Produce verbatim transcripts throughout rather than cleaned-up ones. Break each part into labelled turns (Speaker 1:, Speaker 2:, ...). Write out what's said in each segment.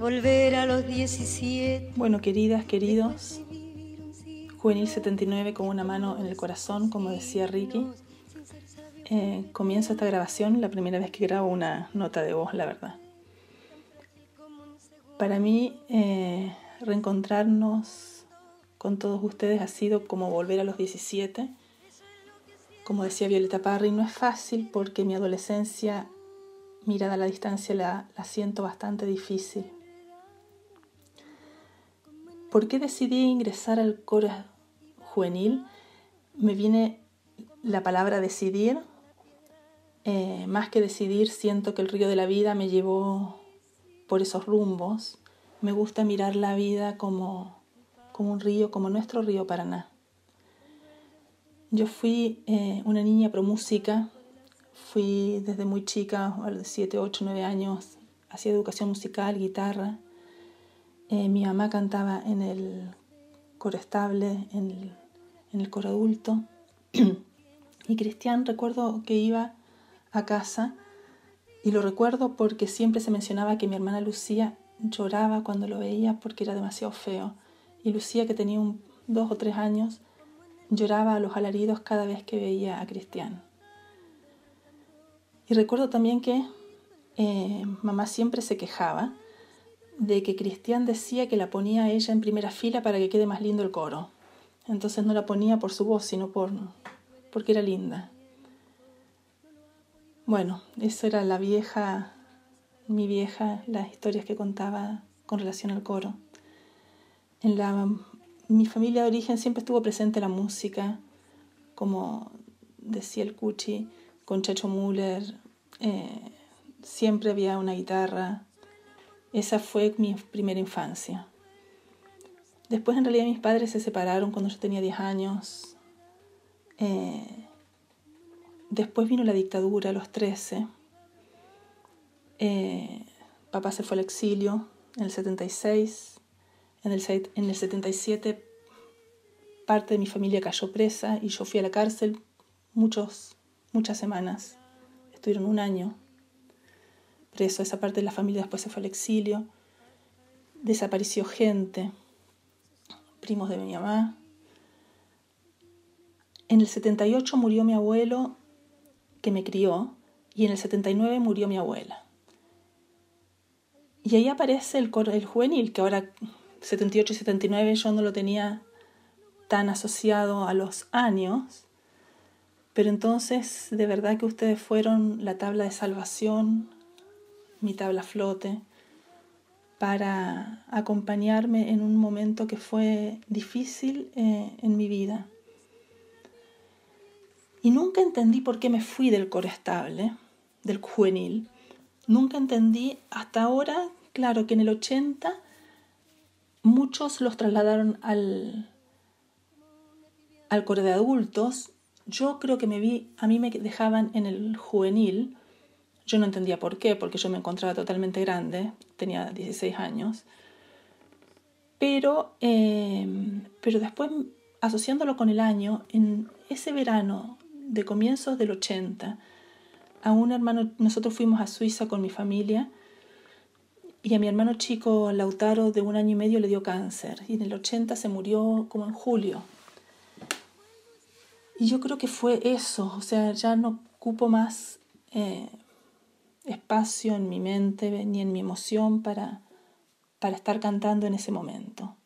Speaker 1: volver a los diecisiete.
Speaker 2: Bueno, queridas, queridos, Juvenil setenta y nueve con una mano en el corazón, como decía Ricky. Eh, comienzo esta grabación, la primera vez que grabo una nota de voz, la verdad. Para mí, eh, reencontrarnos con todos ustedes ha sido como volver a los diecisiete. Como decía Violeta Parry, no es fácil porque mi adolescencia, mirada a la distancia, la, la siento bastante difícil. ¿Por qué decidí ingresar al coro juvenil? Me viene la palabra decidir. Eh, más que decidir, siento que el río de la vida me llevó por esos rumbos. Me gusta mirar la vida como, como un río, como nuestro río Paraná. Yo fui eh, una niña pro música. Fui desde muy chica, a los siete, ocho, nueve años, hacía educación musical, guitarra. Eh, mi mamá cantaba en el coro estable, en el, en el coro adulto. Y Cristian, recuerdo que iba a casa, y lo recuerdo porque siempre se mencionaba que mi hermana Lucía lloraba cuando lo veía porque era demasiado feo. Y Lucía, que tenía un, dos o tres años, lloraba a los alaridos cada vez que veía a Cristian. Y recuerdo también que eh, mamá siempre se quejaba de que Cristian decía que la ponía a ella en primera fila para que quede más lindo el coro. Entonces no la ponía por su voz, sino por porque era linda. Bueno, eso era la vieja, mi vieja, las historias que contaba con relación al coro. En la, mi familia de origen siempre estuvo presente la música, como decía el Cuchi, con Chacho Müller, eh, siempre había una guitarra. Esa fue mi primera infancia. Después, en realidad, mis padres se separaron cuando yo tenía diez años. Eh, después vino la dictadura a los trece. Eh, papá se fue al exilio en el setenta y seis. En el, en el setenta y siete parte de mi familia cayó presa y yo fui a la cárcel muchos, muchas semanas. Estuvieron un año preso. Esa parte de la familia después se fue al exilio. Desapareció gente, primos de mi mamá. En el setenta y ocho murió mi abuelo, que me crió, y en el setenta y nueve murió mi abuela. Y ahí aparece el, coro, el juvenil, que ahora setenta y ocho y setenta y nueve yo no lo tenía tan asociado a los años, pero entonces de verdad que ustedes fueron la tabla de salvación, mi tabla a flote, para acompañarme en un momento que fue difícil eh, en mi vida. Y nunca entendí por qué me fui del coro estable, del juvenil. Nunca entendí hasta ahora, claro que en el ochenta muchos los trasladaron al, al coro de adultos. Yo creo que me vi, a mí me dejaban en el juvenil. Yo no entendía por qué, porque yo me encontraba totalmente grande, tenía dieciséis años. Pero, eh, pero después, asociándolo con el año, en ese verano de comienzos del ochenta, a un hermano, nosotros fuimos a Suiza con mi familia, y a mi hermano chico Lautaro de un año y medio le dio cáncer, y en el ochenta se murió como en julio. Y yo creo que fue eso, o sea, ya no ocupo más eh, espacio en mi mente ni en mi emoción para, para estar cantando en ese momento.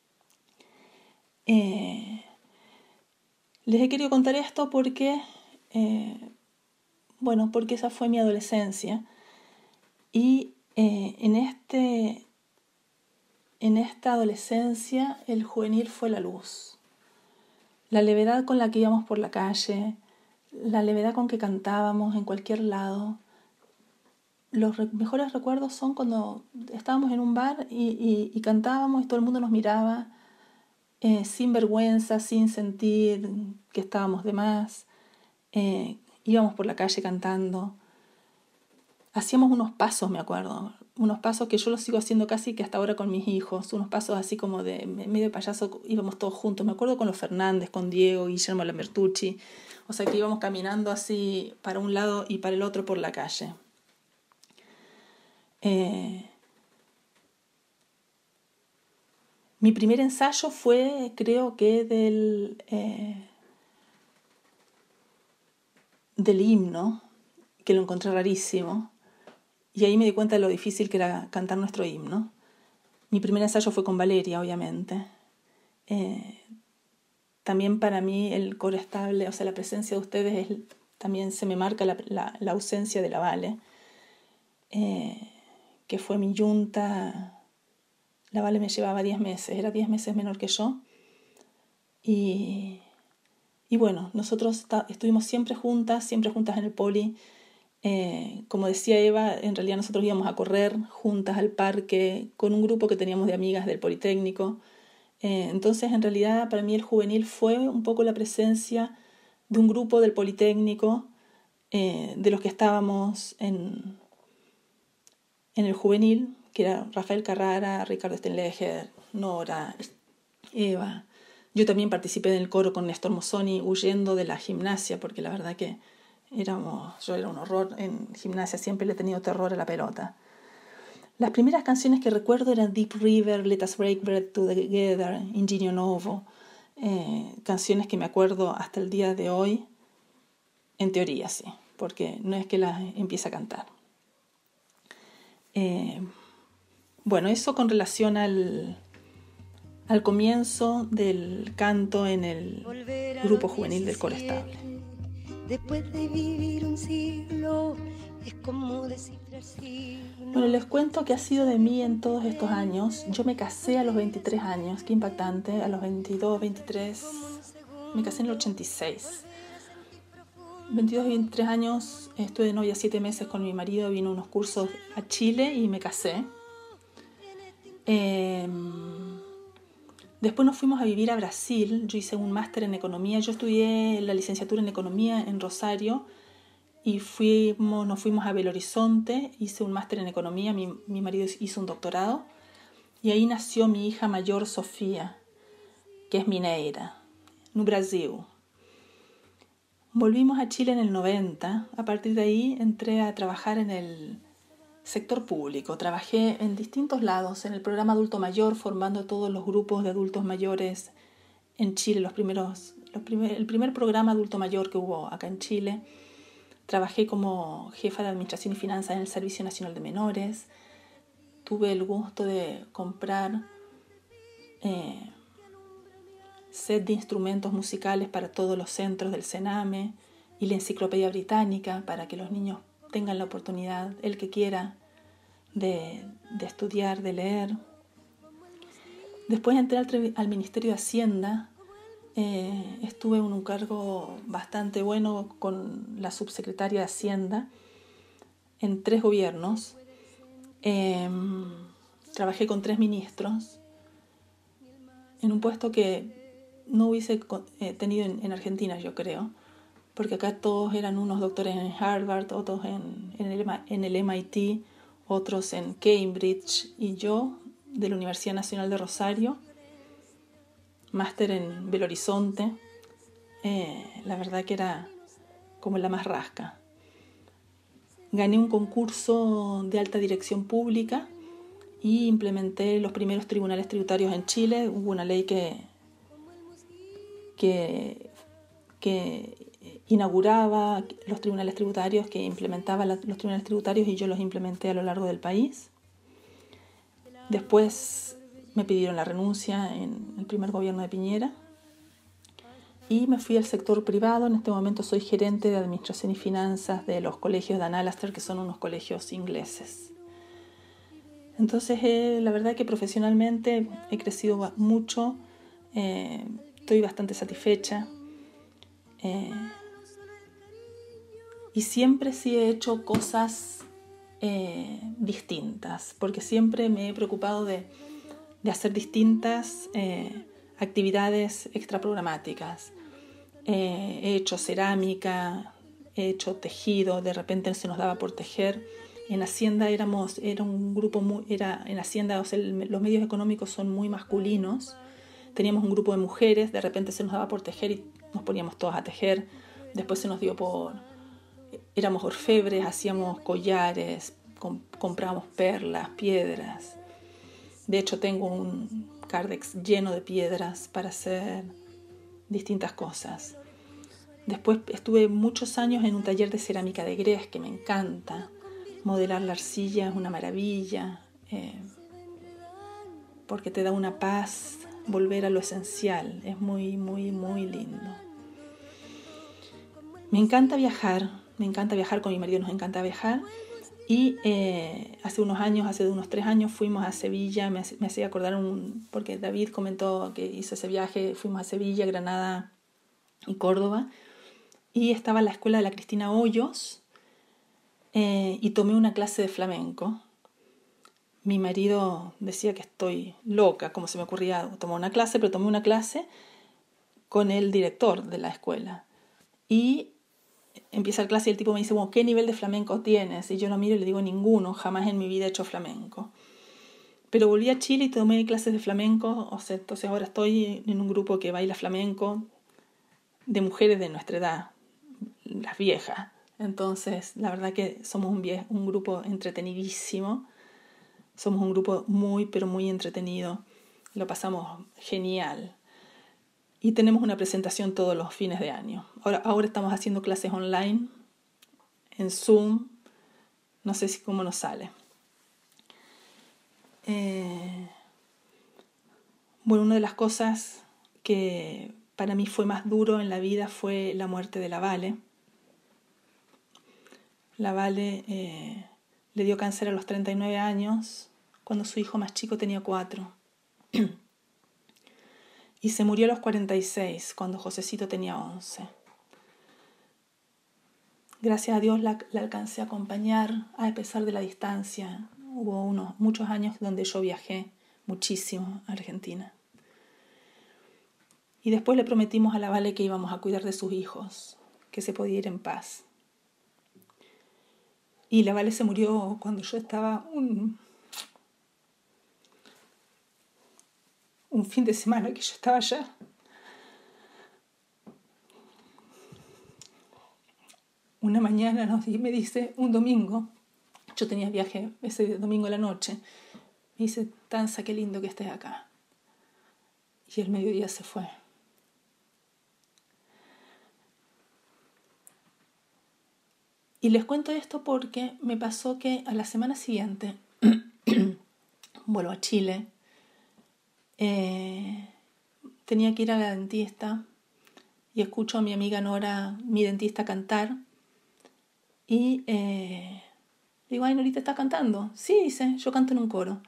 Speaker 2: Eh, les he querido contar esto porque, eh, bueno, porque esa fue mi adolescencia. Y eh, en, este, en esta adolescencia el juvenil fue la luz. La levedad con la que íbamos por la calle, la levedad con que cantábamos en cualquier lado. Los re- mejores recuerdos son cuando estábamos en un bar y, y, y cantábamos y todo el mundo nos miraba, eh, sin vergüenza, sin sentir que estábamos de más. Eh, íbamos por la calle cantando. Hacíamos unos pasos, me acuerdo, unos pasos que yo los sigo haciendo casi que hasta ahora con mis hijos, unos pasos así como de medio payaso, íbamos todos juntos. Me acuerdo con los Fernández, con Diego, Guillermo Lambertucci, o sea que íbamos caminando así para un lado y para el otro por la calle. Eh, Mi primer ensayo fue, creo que del, eh, del himno, que lo encontré rarísimo, y ahí me di cuenta de lo difícil que era cantar nuestro himno. Mi primer ensayo fue con Valeria, obviamente. Eh, también para mí el coro estable, o sea, la presencia de ustedes, es, también se me marca la, la, la ausencia de la Vale, eh, que fue mi yunta. La Vale me llevaba diez meses, era diez meses menor que yo. Y, y bueno, nosotros está, estuvimos siempre juntas, siempre juntas en el poli. Eh, como decía Eva, en realidad nosotros íbamos a correr juntas al parque con un grupo que teníamos de amigas del Politécnico. Eh, entonces, en realidad, para mí el juvenil fue un poco la presencia de un grupo del Politécnico, eh, de los que estábamos en, en el juvenil, que era Rafael Carrara, Ricardo Stenleger, Nora, Eva. Yo también participé en el coro con Néstor Mozzoni, huyendo de la gimnasia, porque la verdad que éramos, yo era un horror en gimnasia, siempre le he tenido terror a la pelota. Las primeras canciones que recuerdo eran Deep River, Let Us Break Bread Together, Ingenio Novo, eh, canciones que me acuerdo hasta el día de hoy, en teoría sí, porque no es que las empiece a cantar. Eh, bueno, eso con relación al, al comienzo del canto en el grupo juvenil del Coro Estable.
Speaker 1: Después de vivir un siglo, es como descifrar signos.
Speaker 2: Bueno, les cuento qué ha sido de mí en todos estos años. Yo me casé a los veintitrés años, qué impactante, a los veintidós, veintitrés, me casé en el ochenta y seis. veintidós y veintitrés años, estuve de novia siete meses con mi marido, vino a unos cursos a Chile y me casé. Eh, después nos fuimos a vivir a Brasil, yo hice un máster en economía, yo estudié la licenciatura en economía en Rosario y fuimos, nos fuimos a Belo Horizonte, hice un máster en economía, mi, mi marido hizo un doctorado y ahí nació mi hija mayor Sofía, que es mineira, no Brasil. Volvimos a Chile en el noventa, a partir de ahí entré a trabajar en el sector público. Trabajé en distintos lados, en el programa adulto mayor, formando todos los grupos de adultos mayores en Chile, los primeros, los primer, el primer programa adulto mayor que hubo acá en Chile. Trabajé como jefa de Administración y Finanzas en el Servicio Nacional de Menores. Tuve el gusto de comprar eh, set de instrumentos musicales para todos los centros del Sename y la Enciclopedia Británica para que los niños tengan la oportunidad, el que quiera, de, de estudiar, de leer. Después entré al, al Ministerio de Hacienda, eh, estuve en un cargo bastante bueno con la subsecretaria de Hacienda en tres gobiernos. Eh, trabajé con tres ministros en un puesto que no hubiese eh, tenido en, en Argentina, yo creo, porque acá todos eran unos doctores en Harvard, otros en, en, el, en el M I T, otros en Cambridge, y yo de la Universidad Nacional de Rosario, máster en Belo Horizonte. Eh, la verdad que era como la más rasca. Gané un concurso de alta dirección pública y implementé los primeros tribunales tributarios en Chile. Hubo una ley que, que, que inauguraba los tribunales tributarios, que implementaba la, los tribunales tributarios y yo los implementé a lo largo del país. Después me pidieron la renuncia en el primer gobierno de Piñera y me fui al sector privado. En este momento soy gerente de Administración y Finanzas de los colegios de Analaster, que son unos colegios ingleses. Entonces, eh, la verdad que profesionalmente he crecido mucho, eh, estoy bastante satisfecha. Eh, y siempre sí he hecho cosas eh, distintas, porque siempre me he preocupado de, de hacer distintas eh, actividades extraprogramáticas. Eh, he hecho cerámica, he hecho tejido, de repente se nos daba por tejer. En Hacienda éramos, era un grupo muy, era en Hacienda, o sea, el, los medios económicos son muy masculinos. Teníamos un grupo de mujeres, de repente se nos daba por tejer y nos poníamos todas a tejer. Después se nos dio por, éramos orfebres, hacíamos collares, comp- comprábamos perlas, piedras. De hecho tengo un cárdex lleno de piedras para hacer distintas cosas. Después estuve muchos años en un taller de cerámica de grés que me encanta. Modelar la arcilla es una maravilla, eh, porque te da una paz, volver a lo esencial. Es muy, muy, muy lindo. Me encanta viajar, me encanta viajar, con mi marido nos encanta viajar. Y eh, hace unos años, hace unos tres años, fuimos a Sevilla, me, me hacía acordar, un, porque David comentó que hizo ese viaje, fuimos a Sevilla, Granada y Córdoba. Y estaba en la escuela de la Cristina Hoyos eh, y tomé una clase de flamenco. Mi marido decía que estoy loca, como se me ocurría tomar una clase, pero tomé una clase con el director de la escuela. Y empieza la clase y el tipo me dice, bueno, ¿qué nivel de flamenco tienes? Y yo lo miro y le digo, ninguno, jamás en mi vida he hecho flamenco. Pero volví a Chile y tomé clases de flamenco, o sea, entonces ahora estoy en un grupo que baila flamenco de mujeres de nuestra edad, las viejas. Entonces, la verdad que somos un, vie- un grupo entretenidísimo, somos un grupo muy, pero muy entretenido, lo pasamos genial. Y tenemos una presentación todos los fines de año. Ahora, ahora estamos haciendo clases online, en Zoom, no sé si cómo nos sale. Eh, bueno, una de las cosas que para mí fue más duro en la vida fue la muerte de la Vale. La Vale eh, le dio cáncer a los treinta y nueve años, cuando su hijo más chico tenía cuatro. Y se murió a los cuarenta y seis, cuando Josecito tenía once. Gracias a Dios la, la alcancé a acompañar a pesar de la distancia. Hubo unos, muchos años donde yo viajé muchísimo a Argentina. Y después le prometimos a la Vale que íbamos a cuidar de sus hijos, que se podía ir en paz. Y la Vale se murió cuando yo estaba un, un fin de semana que yo estaba allá. Una mañana nos, me dice, un domingo, yo tenía viaje ese domingo a la noche, me dice, Tanza, qué lindo que estés acá. Y el mediodía se fue. Y les cuento esto porque me pasó que a la semana siguiente vuelvo a Chile, eh, tenía que ir a la dentista y escucho a mi amiga Nora, mi dentista, cantar. Y eh, digo, ay, Norita, ¿estás cantando? Sí, dice, yo canto en un coro.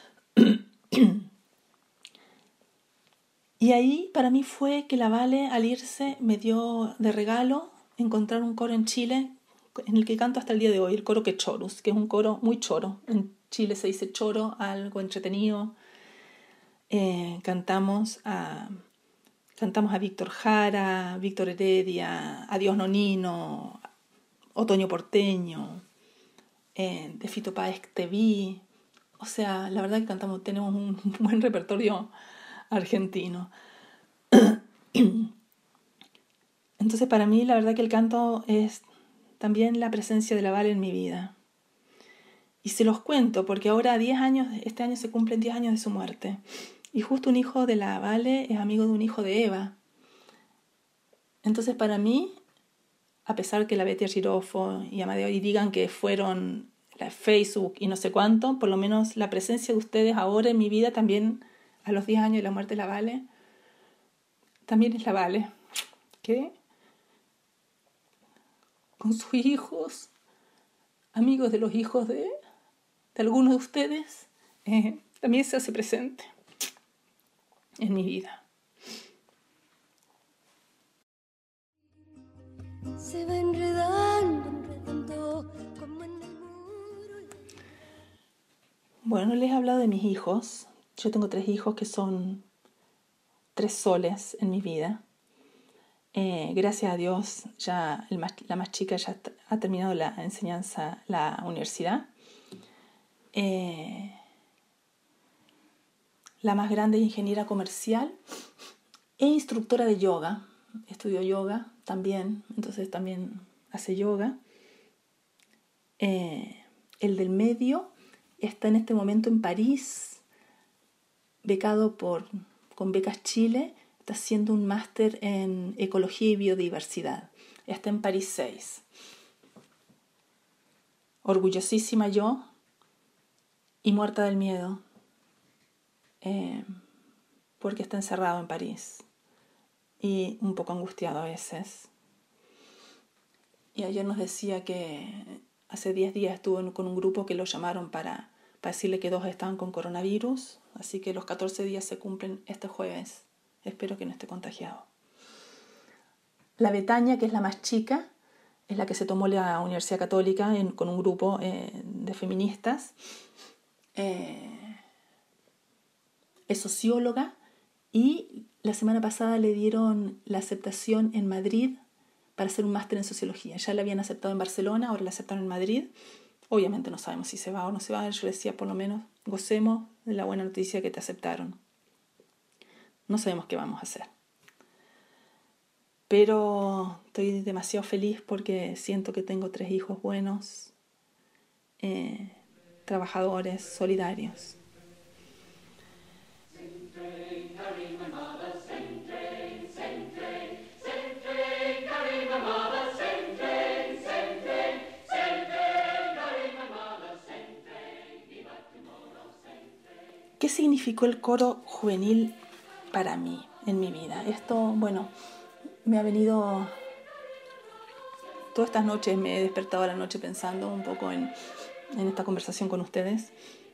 Speaker 2: Y ahí para mí fue que la Vale, al irse, me dio de regalo encontrar un coro en Chile en el que canto hasta el día de hoy, el coro Quechorus, que es un coro muy choro. En Chile se dice choro, algo entretenido. Eh, cantamos a... Cantamos a Víctor Jara, Víctor Heredia, Adiós Nonino, Otoño Porteño, eh, de Fito Páez Te Vi. O sea, la verdad que cantamos, tenemos un buen repertorio argentino. Entonces, para mí, la verdad que el canto es también la presencia de la Vale en mi vida. Y se los cuento porque ahora, diez años, este año se cumplen diez años de su muerte. Y justo un hijo de la Vale es amigo de un hijo de Eva. Entonces, para mí, a pesar que la Betty Girofo y Amadeo y digan que fueron la Facebook y no sé cuánto, por lo menos la presencia de ustedes ahora en mi vida también, a los diez años de la muerte de la Vale, también es la Vale, que con sus hijos, amigos de los hijos de, de algunos de ustedes, eh, también se hace presente en mi vida.
Speaker 1: Se va enredando, enredando, como en el muro.
Speaker 2: Bueno, les he hablado de mis hijos. Yo tengo tres hijos que son tres soles en mi vida. Eh, gracias a Dios, ya el más, la más chica ya ha terminado la enseñanza, la universidad. Eh, la más grande es ingeniera comercial e instructora de yoga. Estudió yoga también, entonces también hace yoga. Eh, el del medio está en este momento en París, becado por, con Becas Chile, está haciendo un máster en Ecología y Biodiversidad. Está en París seis. Orgullosísima yo y muerta del miedo, eh, porque está encerrado en París y un poco angustiado a veces. Y ayer nos decía que hace diez días estuvo con un grupo que lo llamaron para, para decirle que dos estaban con coronavirus, así que los catorce días se cumplen este jueves. Espero que no esté contagiado. La Betania, que es la más chica, es la que se tomó la Universidad Católica en, con un grupo eh, de feministas. Eh, es socióloga y la semana pasada le dieron la aceptación en Madrid para hacer un máster en sociología. Ya la habían aceptado en Barcelona, ahora la aceptaron en Madrid. Obviamente no sabemos si se va o no se va. Yo decía, por lo menos, gocemos de la buena noticia que te aceptaron. No sabemos qué vamos a hacer. Pero estoy demasiado feliz porque siento que tengo tres hijos buenos, eh, trabajadores, solidarios. ¿Qué significó el coro juvenil para mí, en mi vida? Esto, bueno, me ha venido... Todas estas noches me he despertado a la noche pensando un poco en, en esta conversación con ustedes.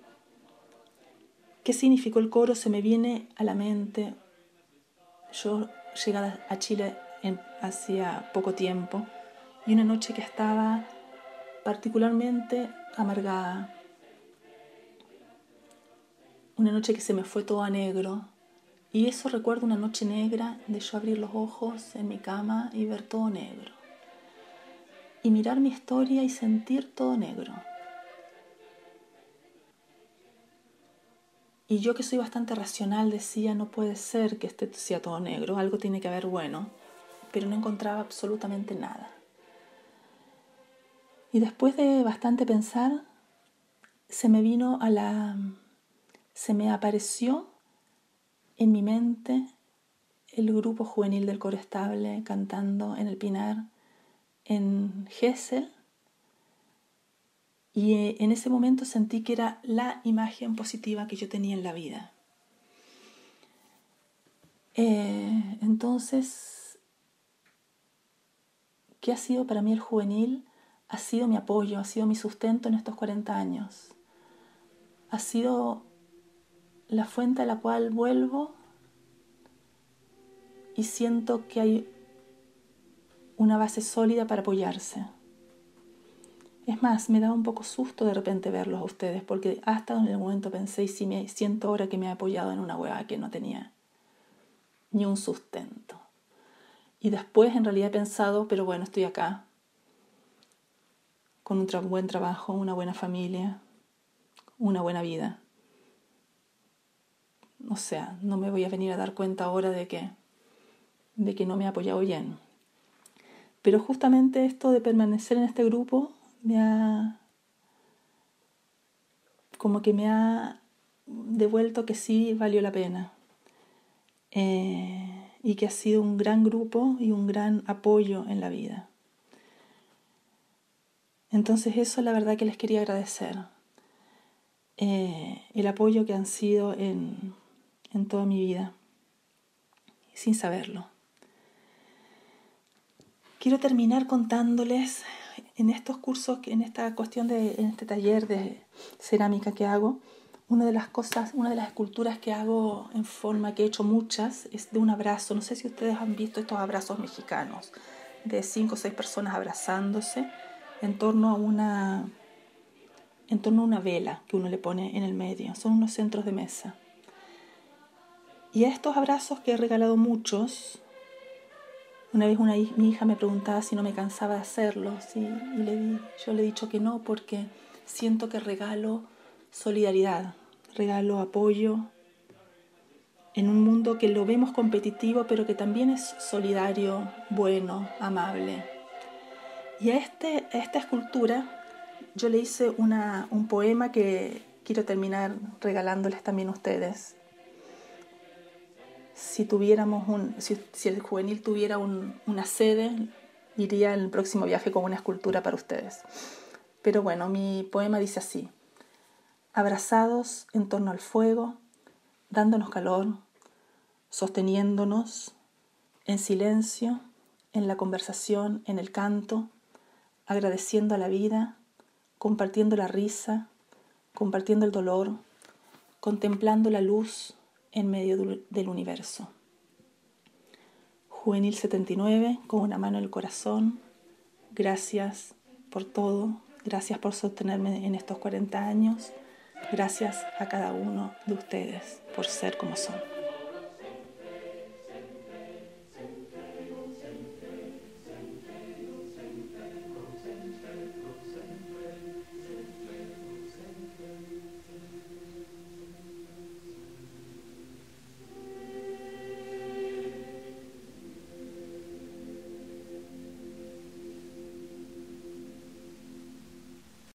Speaker 2: ¿Qué significó el coro? Se me viene a la mente. Yo llegué a Chile en, hacía poco tiempo y una noche que estaba particularmente amargada. Una noche que se me fue todo a negro. Y eso recuerdo una noche negra de yo abrir los ojos en mi cama y ver todo negro. Y mirar mi historia y sentir todo negro. Y yo que soy bastante racional decía, no puede ser que este sea todo negro, algo tiene que haber bueno. Pero no encontraba absolutamente nada. Y después de bastante pensar, se me vino a la... se me apareció en mi mente el grupo juvenil del Coro Estable cantando en el Pinar, en Gesell, y en ese momento sentí que era la imagen positiva que yo tenía en la vida. Eh, entonces, ¿qué ha sido para mí el juvenil? Ha sido mi apoyo, ha sido mi sustento en estos cuarenta años. Ha sido la fuente a la cual vuelvo y siento que hay una base sólida para apoyarse. Es más, me da un poco susto de repente verlos a ustedes, porque hasta en el momento pensé, y si me siento ahora que me he apoyado en una hueá que no tenía ni un sustento. Y después en realidad he pensado, pero bueno, estoy acá, con un tra- buen trabajo, una buena familia, una buena vida. O sea, no me voy a venir a dar cuenta ahora de que, de que no me he apoyado bien. Pero justamente esto de permanecer en este grupo me ha, como que me ha devuelto que sí valió la pena. Eh, y que ha sido un gran grupo y un gran apoyo en la vida. Entonces eso la verdad que les quería agradecer. Eh, el apoyo que han sido en, en toda mi vida, sin saberlo. Quiero terminar contándoles en estos cursos, en esta cuestión de, en este taller de cerámica que hago, una de las cosas, una de las esculturas que hago en forma, que he hecho muchas, es de un abrazo. No sé si ustedes han visto estos abrazos mexicanos, de cinco o seis personas abrazándose en torno a una, en torno a una vela que uno le pone en el medio. Son unos centros de mesa. Y a estos abrazos que he regalado muchos, una vez una, mi hija me preguntaba si no me cansaba de hacerlos y, y le di, yo le he dicho que no, porque siento que regalo solidaridad, regalo apoyo en un mundo que lo vemos competitivo, pero que también es solidario, bueno, amable. Y a, este, a esta escultura yo le hice una, un poema que quiero terminar regalándoles también a ustedes. si tuviéramos un, si, si el juvenil tuviera un, una sede, iría en el próximo viaje con una escultura para ustedes. Pero bueno, mi poema dice así: abrazados en torno al fuego, dándonos calor, sosteniéndonos en silencio, en la conversación, en el canto, agradeciendo a la vida, compartiendo la risa, compartiendo el dolor, contemplando la luz en medio del universo. Juvenil setenta y nueve, con una mano en el corazón, gracias por todo, gracias por sostenerme en estos cuarenta años, gracias a cada uno de ustedes por ser como son.